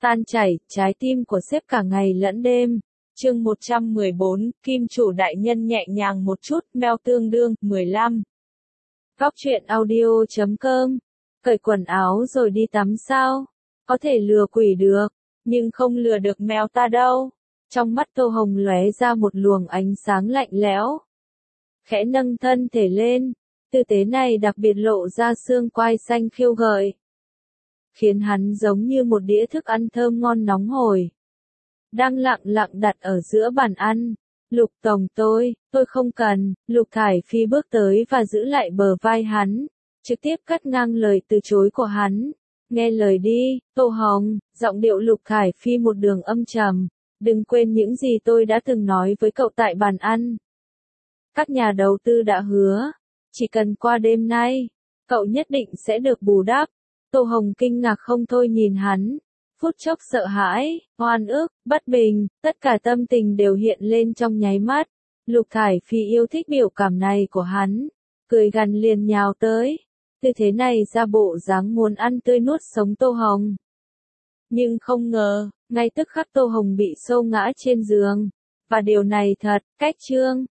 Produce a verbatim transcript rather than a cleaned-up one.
Tan chảy, trái tim của sếp cả ngày lẫn đêm. Chương một trăm mười bốn, Kim chủ đại nhân nhẹ nhàng một chút, mail tương đương, mười lăm. Góc truyện audio chấm com. Cởi quần áo rồi đi tắm sao? Có thể lừa quỷ được, nhưng không lừa được mèo ta đâu. Trong mắt Tô Hồng lóe ra một luồng ánh sáng lạnh lẽo. Khẽ nâng thân thể lên, tư thế này đặc biệt lộ ra xương quai xanh khiêu gợi, khiến hắn giống như một đĩa thức ăn thơm ngon nóng hổi, đang lặng lặng đặt ở giữa bàn ăn. Lục tổng tôi, tôi không cần. Lục Thải Phi bước tới và giữ lại bờ vai hắn, trực tiếp cắt ngang lời từ chối của hắn. Nghe lời đi, Tô Hồng. Giọng điệu Lục Thải Phi một đường âm trầm. Đừng quên những gì tôi đã từng nói với cậu tại bàn ăn. Các nhà đầu tư đã hứa, chỉ cần qua đêm nay, cậu nhất định sẽ được bù đắp. Tô Hồng kinh ngạc không thôi nhìn hắn, phút chốc sợ hãi, oan ức, bất bình, tất cả tâm tình đều hiện lên trong nháy mắt. Lục Thải Phi yêu thích biểu cảm này của hắn, cười gằn liền nhào tới, tư thế này ra bộ dáng muốn ăn tươi nuốt sống Tô Hồng. Nhưng không ngờ, ngay tức khắc Tô Hồng bị xô ngã trên giường, và điều này thật, cách trương,